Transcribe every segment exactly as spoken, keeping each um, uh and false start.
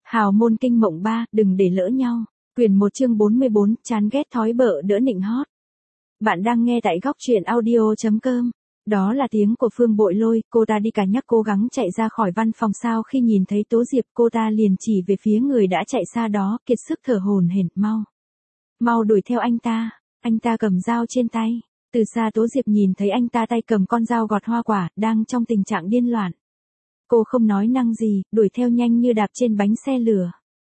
Hào môn kinh mộng ba, đừng để lỡ nhau. Quyển một chương bốn mươi bốn, chán ghét thói bợ đỡ nịnh hót. Bạn đang nghe tại góc truyện audio chấm com. Đó là tiếng của Phương Bội Lôi, cô ta đi cà nhắc cố gắng chạy ra khỏi văn phòng sau khi nhìn thấy Tố Diệp, cô ta liền chỉ về phía người đã chạy xa đó, kiệt sức thở hổn hển, mau. Mau đuổi theo anh ta, anh ta cầm dao trên tay. Từ xa Tố Diệp nhìn thấy anh ta tay cầm con dao gọt hoa quả, đang trong tình trạng điên loạn. Cô không nói năng gì, đuổi theo nhanh như đạp trên bánh xe lửa.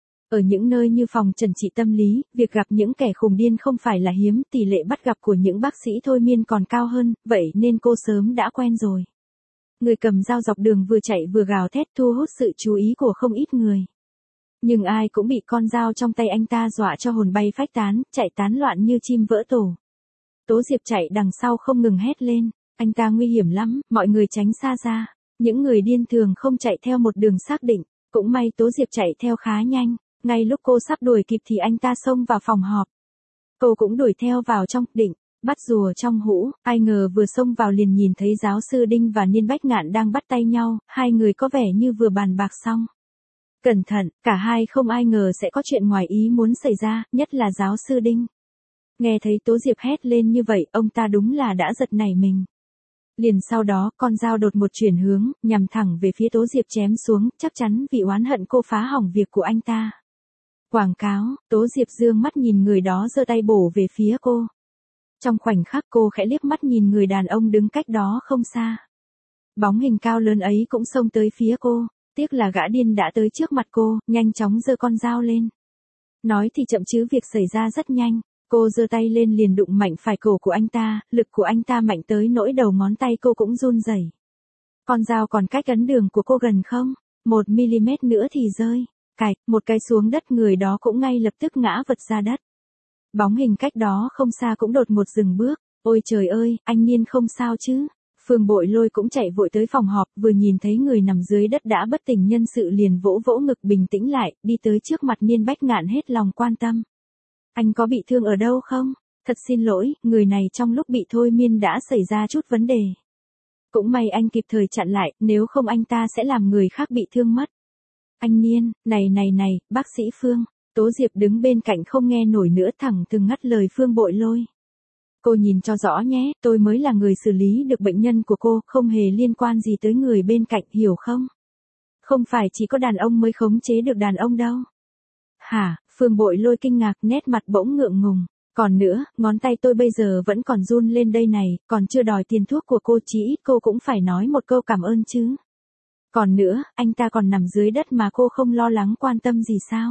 Ở những nơi như phòng trần trị tâm lý, việc gặp những kẻ khùng điên không phải là hiếm, tỷ lệ bắt gặp của những bác sĩ thôi miên còn cao hơn, vậy nên cô sớm đã quen rồi. Người cầm dao dọc đường vừa chạy vừa gào thét thu hút sự chú ý của không ít người. Nhưng ai cũng bị con dao trong tay anh ta dọa cho hồn bay phách tán, chạy tán loạn như chim vỡ tổ. Tố Diệp chạy đằng sau không ngừng hét lên, anh ta nguy hiểm lắm, mọi người tránh xa ra. Những người điên thường không chạy theo một đường xác định, cũng may Tố Diệp chạy theo khá nhanh, ngay lúc cô sắp đuổi kịp thì anh ta xông vào phòng họp. Cô cũng đuổi theo vào trong, định bắt rùa trong hũ, ai ngờ vừa xông vào liền nhìn thấy giáo sư Đinh và Niên Bách Ngạn đang bắt tay nhau, hai người có vẻ như vừa bàn bạc xong. Cẩn thận, cả hai không ai ngờ sẽ có chuyện ngoài ý muốn xảy ra, nhất là giáo sư Đinh. Nghe thấy Tố Diệp hét lên như vậy, ông ta đúng là đã giật nảy mình. Liền sau đó, con dao đột một chuyển hướng, nhằm thẳng về phía Tố Diệp chém xuống, chắc chắn vì oán hận cô phá hỏng việc của anh ta. Quảng cáo, Tố Diệp dương mắt nhìn người đó giơ tay bổ về phía cô. Trong khoảnh khắc cô khẽ liếc mắt nhìn người đàn ông đứng cách đó không xa. Bóng hình cao lớn ấy cũng xông tới phía cô, tiếc là gã điên đã tới trước mặt cô, nhanh chóng giơ con dao lên. Nói thì chậm chứ việc xảy ra rất nhanh. Cô giơ tay lên liền đụng mạnh phải cổ của anh ta, lực của anh ta mạnh tới nỗi đầu ngón tay cô cũng run rẩy. Con dao còn cách ấn đường của cô gần không? Một mi-li-mét nữa thì rơi. Cạch, một cái xuống đất, người đó cũng ngay lập tức ngã vật ra đất. Bóng hình cách đó không xa cũng đột một dừng bước. Ôi trời ơi, anh Niên không sao chứ? Phương Bội Lôi cũng chạy vội tới phòng họp, vừa nhìn thấy người nằm dưới đất đã bất tỉnh nhân sự liền vỗ vỗ ngực bình tĩnh lại, đi tới trước mặt Niên Bách Ngạn hết lòng quan tâm. Anh có bị thương ở đâu không? Thật xin lỗi, người này trong lúc bị thôi miên đã xảy ra chút vấn đề. Cũng may anh kịp thời chặn lại, nếu không anh ta sẽ làm người khác bị thương mất. Anh Niên, này này này, bác sĩ Phương. Tố Diệp đứng bên cạnh không nghe nổi nữa, thẳng thừng ngắt lời Phương Bội Lôi. Cô nhìn cho rõ nhé, tôi mới là người xử lý được bệnh nhân của cô, không hề liên quan gì tới người bên cạnh, hiểu không? Không phải chỉ có đàn ông mới khống chế được đàn ông đâu. Hả? Phương Bội Lôi kinh ngạc, nét mặt bỗng ngượng ngùng. Còn nữa, ngón tay tôi bây giờ vẫn còn run lên đây này, còn chưa đòi tiền thuốc của cô, chí ít cô cũng phải nói một câu cảm ơn chứ. Còn nữa, anh ta còn nằm dưới đất mà cô không lo lắng quan tâm gì sao?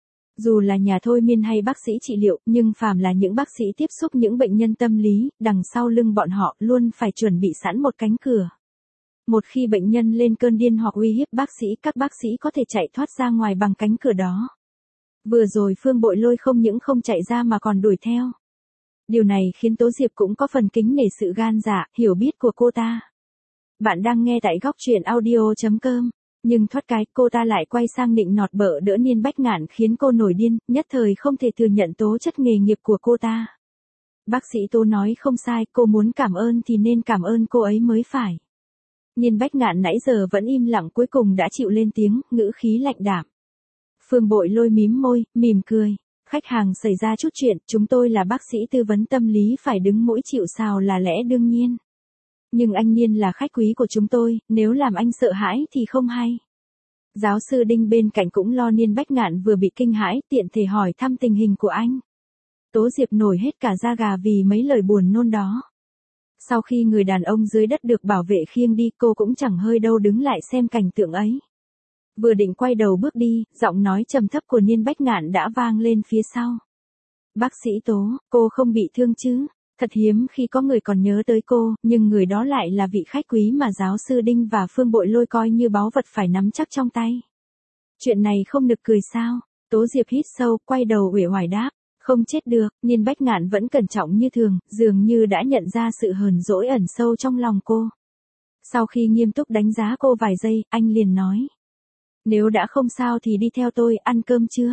Dù là nhà thôi miên hay bác sĩ trị liệu, nhưng phàm là những bác sĩ tiếp xúc những bệnh nhân tâm lý, đằng sau lưng bọn họ luôn phải chuẩn bị sẵn một cánh cửa. Một khi bệnh nhân lên cơn điên hoặc uy hiếp bác sĩ, các bác sĩ có thể chạy thoát ra ngoài bằng cánh cửa đó. Vừa rồi Phương Bội Lôi không những không chạy ra mà còn đuổi theo. Điều này khiến Tố Diệp cũng có phần kính nể sự gan dạ, hiểu biết của cô ta. Bạn đang nghe tại góc truyện audio chấm com. Nhưng thoát cái, cô ta lại quay sang nịnh nọt bợ đỡ Niên Bách Ngạn khiến cô nổi điên, nhất thời không thể thừa nhận tố chất nghề nghiệp của cô ta. Bác sĩ Tố nói không sai, cô muốn cảm ơn thì nên cảm ơn cô ấy mới phải. Niên Bách Ngạn nãy giờ vẫn im lặng cuối cùng đã chịu lên tiếng, ngữ khí lạnh đạm. Phương Bội Lôi mím môi, mỉm cười. Khách hàng xảy ra chút chuyện, chúng tôi là bác sĩ tư vấn tâm lý phải đứng mũi chịu sào là lẽ đương nhiên. Nhưng anh Niên là khách quý của chúng tôi, nếu làm anh sợ hãi thì không hay. Giáo sư Đinh bên cạnh cũng lo Niên Bách Ngạn vừa bị kinh hãi, tiện thể hỏi thăm tình hình của anh. Tố Diệp nổi hết cả da gà vì mấy lời buồn nôn đó. Sau khi người đàn ông dưới đất được bảo vệ khiêng đi, cô cũng chẳng hơi đâu đứng lại xem cảnh tượng ấy. Vừa định quay đầu bước đi, giọng nói trầm thấp của Niên Bách Ngạn đã vang lên phía sau. Bác sĩ Tố, cô không bị thương chứ? Thật hiếm khi có người còn nhớ tới cô, nhưng người đó lại là vị khách quý mà giáo sư Đinh và Phương Bội Lôi coi như báu vật phải nắm chắc trong tay. Chuyện này không nực cười sao? Tố Diệp hít sâu, quay đầu uể oải đáp. Không chết được, Niên Bách Ngạn vẫn cẩn trọng như thường, dường như đã nhận ra sự hờn dỗi ẩn sâu trong lòng cô. Sau khi nghiêm túc đánh giá cô vài giây, anh liền nói. Nếu đã không sao thì đi theo tôi, ăn cơm chưa?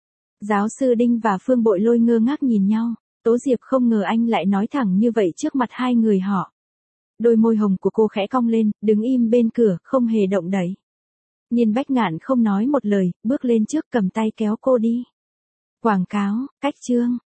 Giáo sư Đinh và Phương Bội Lôi ngơ ngác nhìn nhau. Tố Diệp không ngờ anh lại nói thẳng như vậy trước mặt hai người họ. Đôi môi hồng của cô khẽ cong lên, đứng im bên cửa, không hề động đậy. Nhiên Bách Ngạn không nói một lời, bước lên trước cầm tay kéo cô đi. Quảng cáo, cách chương.